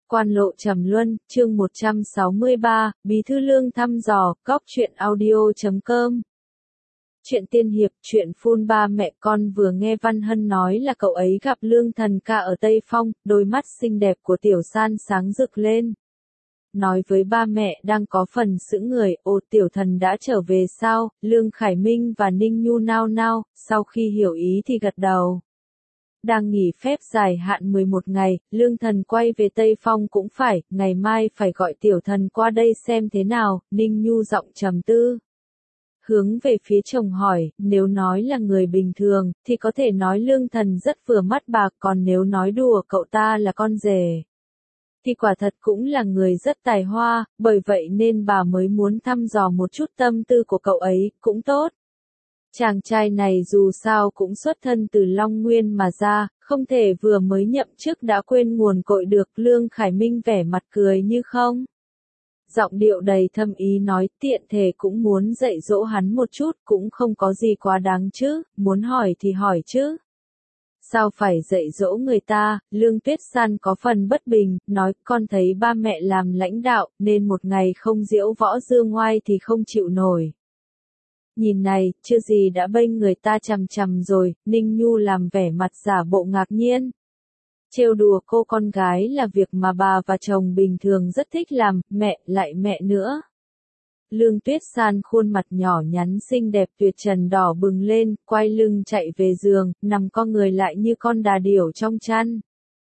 Quan lộ trầm luân, chương 163, Bí thư Lương thăm dò, góc truyện audio.com. Chuyện tiên hiệp, chuyện phun ba mẹ con vừa nghe Văn Hân nói là cậu ấy gặp Lương Thần ca ở Tây Phong, đôi mắt xinh đẹp của Tiểu San sáng rực lên. Nói với ba mẹ đang có phần sững người, ồ Tiểu Thần đã trở về sao, Lương Khải Minh và Ninh Nhu nao nao, sau khi hiểu ý thì gật đầu. Đang nghỉ phép dài hạn 11 ngày, Lương Thần quay về Tây Phong cũng phải, ngày mai phải gọi Tiểu Thần qua đây xem thế nào, Ninh Nhu giọng trầm tư. Hướng về phía chồng hỏi, nếu nói là người bình thường, thì có thể nói Lương Thần rất vừa mắt bà, còn nếu nói đùa cậu ta là con rể, thì quả thật cũng là người rất tài hoa, bởi vậy nên bà mới muốn thăm dò một chút tâm tư của cậu ấy, cũng tốt. Chàng trai này dù sao cũng xuất thân từ Long Nguyên mà ra, không thể vừa mới nhậm chức đã quên nguồn cội được. Lương Khải Minh vẻ mặt cười như không. Giọng điệu đầy thâm ý nói, tiện thể cũng muốn dạy dỗ hắn một chút, cũng không có gì quá đáng chứ, muốn hỏi thì hỏi chứ. Sao phải dạy dỗ người ta? Lương Tuyết San có phần bất bình, nói, con thấy ba mẹ làm lãnh đạo, nên một ngày không diễu võ dương ngoai thì không chịu nổi. Nhìn này, chưa gì đã bênh người ta chằm chằm rồi, Ninh Nhu làm vẻ mặt giả bộ ngạc nhiên. Trêu đùa cô con gái là việc mà bà và chồng bình thường rất thích làm, mẹ, lại mẹ nữa. Lương Tuyết San khuôn mặt nhỏ nhắn xinh đẹp tuyệt trần đỏ bừng lên, quay lưng chạy về giường, nằm co người lại như con đà điểu trong chăn.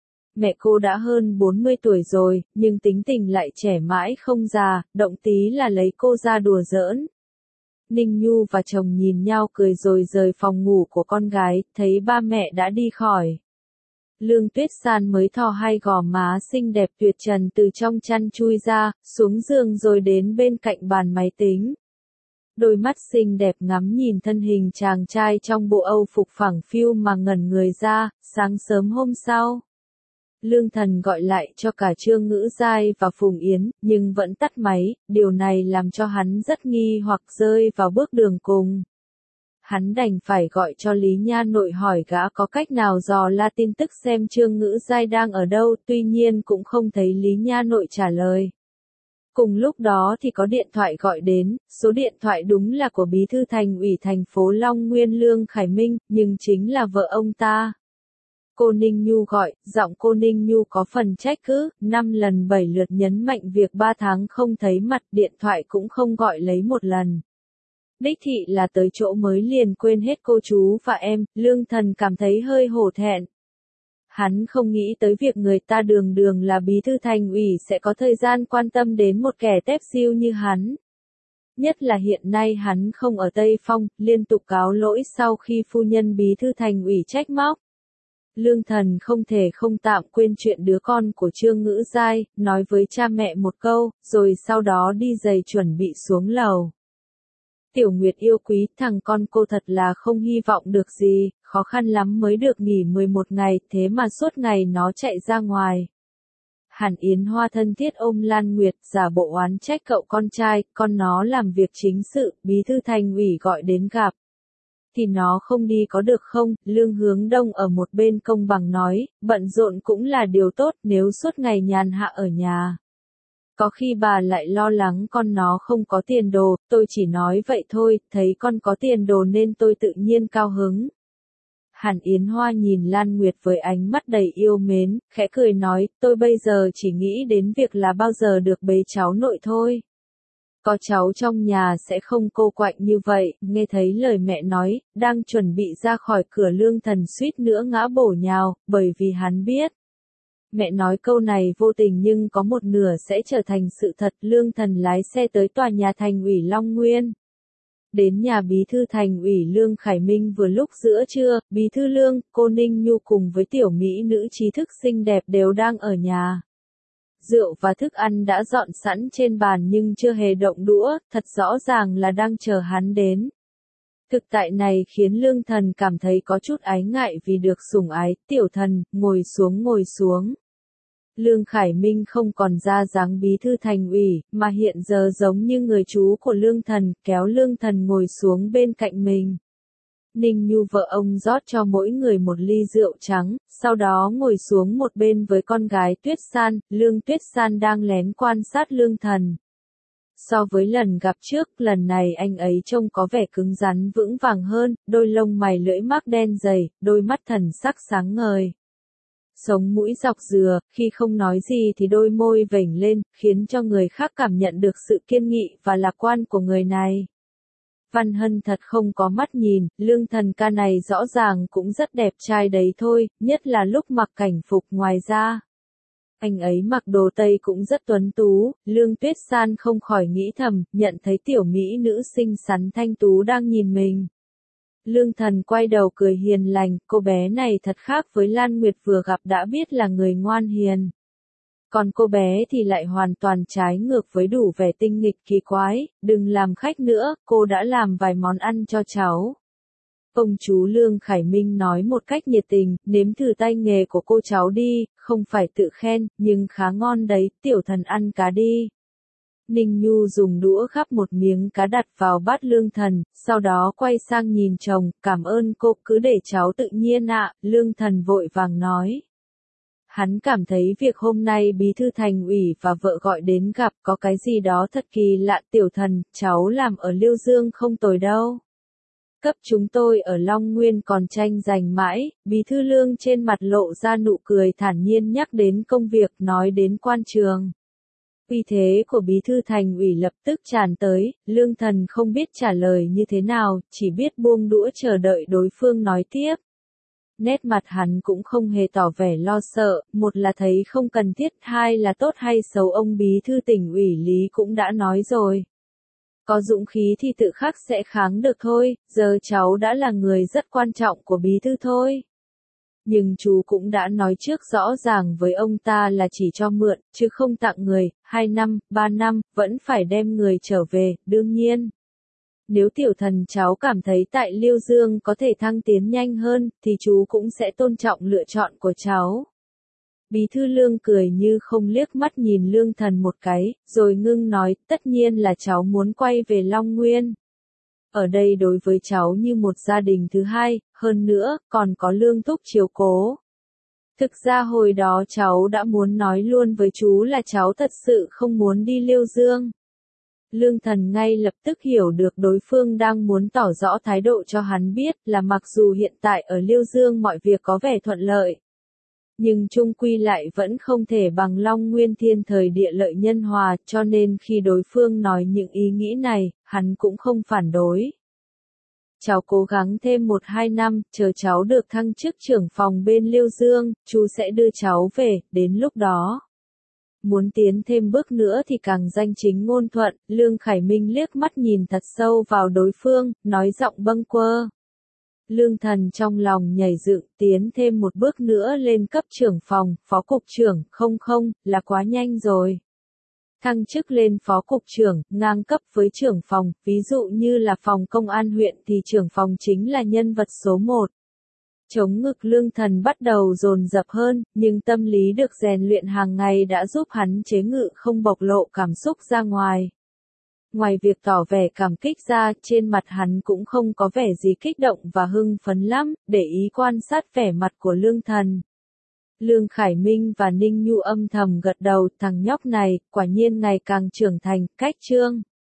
Mẹ cô đã hơn 40 tuổi rồi, nhưng tính tình lại trẻ mãi không già, động tí là lấy cô ra đùa giỡn. Ninh Nhu và chồng nhìn nhau cười rồi rời phòng ngủ của con gái, thấy ba mẹ đã đi khỏi. Lương Tuyết San mới thò hai gò má xinh đẹp tuyệt trần từ trong chăn chui ra, xuống giường rồi đến bên cạnh bàn máy tính. Đôi mắt xinh đẹp ngắm nhìn thân hình chàng trai trong bộ Âu phục phẳng phiu mà ngẩn người ra. Sáng sớm hôm sau, Lương Thần gọi lại cho cả Trương Ngữ Giai và Phùng Yến, nhưng vẫn tắt máy, điều này làm cho hắn rất nghi hoặc rơi vào bước đường cùng. Hắn đành phải gọi cho Lý Nha Nội hỏi gã có cách nào dò la tin tức xem Trương Ngữ Giai đang ở đâu, tuy nhiên cũng không thấy Lý Nha Nội trả lời. Cùng lúc đó thì có điện thoại gọi đến, số điện thoại đúng là của Bí thư Thành ủy thành phố Long Nguyên Lương Khải Minh, nhưng chính là vợ ông ta. Cô Ninh Nhu gọi, giọng cô Ninh Nhu có phần trách cứ, 5 lần 7 lượt nhấn mạnh việc 3 tháng không thấy mặt, điện thoại cũng không gọi lấy một lần. Đích thị là tới chỗ mới liền quên hết cô chú và em, Lương Thần cảm thấy hơi hổ thẹn. Hắn không nghĩ tới việc người ta đường đường là bí thư thành ủy sẽ có thời gian quan tâm đến một kẻ tép diêu như hắn. Nhất là hiện nay hắn không ở Tây Phong, liên tục cáo lỗi sau khi phu nhân bí thư thành ủy trách móc. Lương Thần không thể không tạm quên chuyện đứa con của Trương Ngữ Giai, nói với cha mẹ một câu, rồi sau đó đi giày chuẩn bị xuống lầu. Tiểu Nguyệt yêu quý, thằng con cô thật là không hy vọng được gì, khó khăn lắm mới được nghỉ 11 ngày, thế mà suốt ngày nó chạy ra ngoài. Hàn Yến Hoa thân thiết ôm Lan Nguyệt, giả bộ oán trách cậu con trai, con nó làm việc chính sự, bí thư thành ủy gọi đến gặp. Thì nó không đi có được không? Lương Hướng Đông ở một bên công bằng nói, bận rộn cũng là điều tốt nếu suốt ngày nhàn hạ ở nhà. Có khi bà lại lo lắng con nó không có tiền đồ, tôi chỉ nói vậy thôi, thấy con có tiền đồ nên tôi tự nhiên cao hứng. Hàn Yến Hoa nhìn Lan Nguyệt với ánh mắt đầy yêu mến, khẽ cười nói, tôi bây giờ chỉ nghĩ đến việc là bao giờ được bế cháu nội thôi. Có cháu trong nhà sẽ không cô quạnh như vậy, nghe thấy lời mẹ nói, đang chuẩn bị ra khỏi cửa Lương Thần suýt nữa ngã bổ nhào, bởi vì hắn biết. Mẹ nói câu này vô tình nhưng có một nửa sẽ trở thành sự thật. Lương Thần lái xe tới tòa nhà thành ủy Long Nguyên. Đến nhà bí thư thành ủy Lương Khải Minh vừa lúc giữa trưa, bí thư Lương, cô Ninh Nhu cùng với tiểu mỹ nữ trí thức xinh đẹp đều đang ở nhà. Rượu và thức ăn đã dọn sẵn trên bàn nhưng chưa hề động đũa, thật rõ ràng là đang chờ hắn đến. Thực tại này khiến Lương Thần cảm thấy có chút ái ngại vì được sủng ái, tiểu thần, ngồi xuống ngồi xuống. Lương Khải Minh không còn ra dáng bí thư thành ủy, mà hiện giờ giống như người chú của Lương Thần, kéo Lương Thần ngồi xuống bên cạnh mình. Ninh Nhu vợ ông rót cho mỗi người một ly rượu trắng, sau đó ngồi xuống một bên với con gái Tuyết San, Lương Tuyết San đang lén quan sát Lương Thần. So với lần gặp trước, lần này anh ấy trông có vẻ cứng rắn vững vàng hơn, đôi lông mày lưỡi mác đen dày, đôi mắt thần sắc sáng ngời. Sống mũi dọc dừa, khi không nói gì thì đôi môi vểnh lên, khiến cho người khác cảm nhận được sự kiên nghị và lạc quan của người này. Văn Hân thật không có mắt nhìn, Lương Thần ca này rõ ràng cũng rất đẹp trai đấy thôi, nhất là lúc mặc cảnh phục. Ngoài ra, anh ấy mặc đồ Tây cũng rất tuấn tú. Lương Tuyết San không khỏi nghĩ thầm, nhận thấy tiểu mỹ nữ xinh xắn thanh tú đang nhìn mình. Lương Thần quay đầu cười hiền lành, cô bé này thật khác với Lan Nguyệt vừa gặp đã biết là người ngoan hiền. Còn cô bé thì lại hoàn toàn trái ngược với đủ vẻ tinh nghịch kỳ quái, đừng làm khách nữa, cô đã làm vài món ăn cho cháu. Ông chú Lương Khải Minh nói một cách nhiệt tình, nếm thử tay nghề của cô cháu đi, không phải tự khen, nhưng khá ngon đấy, tiểu thần ăn cá đi. Ninh Nhu dùng đũa gắp một miếng cá đặt vào bát Lương Thần, sau đó quay sang nhìn chồng, cảm ơn cô, cứ để cháu tự nhiên ạ. Lương Thần vội vàng nói. Hắn cảm thấy việc hôm nay bí thư thành ủy và vợ gọi đến gặp có cái gì đó thật kỳ lạ. Tiểu thần, cháu làm ở Liêu Dương không tồi đâu. Cấp chúng tôi ở Long Nguyên còn tranh giành mãi. Bí thư Lương trên mặt lộ ra nụ cười thản nhiên nhắc đến công việc, nói đến quan trường. Uy thế của bí thư thành ủy lập tức tràn tới, Lương Thần không biết trả lời như thế nào, chỉ biết buông đũa chờ đợi đối phương nói tiếp. Nét mặt hắn cũng không hề tỏ vẻ lo sợ, một là thấy không cần thiết, hai là tốt hay xấu ông bí thư tỉnh ủy Lý cũng đã nói rồi. Có dũng khí thì tự khắc sẽ kháng được thôi, giờ cháu đã là người rất quan trọng của bí thư thôi. Nhưng chú cũng đã nói trước rõ ràng với ông ta là chỉ cho mượn, chứ không tặng người, 2 năm, 3 năm, vẫn phải đem người trở về, đương nhiên. Nếu tiểu thần cháu cảm thấy tại Liêu Dương có thể thăng tiến nhanh hơn, thì chú cũng sẽ tôn trọng lựa chọn của cháu. Bí thư Lương cười như không liếc mắt nhìn Lương Thần một cái, rồi ngưng nói, tất nhiên là cháu muốn quay về Long Nguyên. Ở đây đối với cháu như một gia đình thứ hai, hơn nữa, còn có Lương thúc chiếu cố. Thực ra hồi đó cháu đã muốn nói luôn với chú là cháu thật sự không muốn đi Liêu Dương. Lương Thần ngay lập tức hiểu được đối phương đang muốn tỏ rõ thái độ cho hắn biết là mặc dù hiện tại ở Liêu Dương mọi việc có vẻ thuận lợi, nhưng chung quy lại vẫn không thể bằng Long Nguyên thiên thời địa lợi nhân hòa, cho nên khi đối phương nói những ý nghĩ này, hắn cũng không phản đối. Cháu cố gắng thêm 1-2 năm, chờ cháu được thăng chức trưởng phòng bên Liêu Dương, chú sẽ đưa cháu về, đến lúc đó. Muốn tiến thêm bước nữa thì càng danh chính ngôn thuận. Lương Khải Minh liếc mắt nhìn thật sâu vào đối phương, nói giọng bâng quơ. Lương Thần trong lòng nhảy dựng, tiến thêm một bước nữa lên cấp trưởng phòng, phó cục trưởng, không, là quá nhanh rồi. Thăng chức lên phó cục trưởng, ngang cấp với trưởng phòng, ví dụ như là phòng công an huyện thì trưởng phòng chính là nhân vật số 1. Chống ngực Lương Thần bắt đầu dồn dập hơn, nhưng tâm lý được rèn luyện hàng ngày đã giúp hắn chế ngự không bộc lộ cảm xúc ra ngoài. Ngoài việc tỏ vẻ cảm kích ra, trên mặt hắn cũng không có vẻ gì kích động và hưng phấn lắm, để ý quan sát vẻ mặt của Lương Thần. Lương Khải Minh và Ninh Nhu âm thầm gật đầu, thằng nhóc này, quả nhiên ngày càng trưởng thành, cách trương.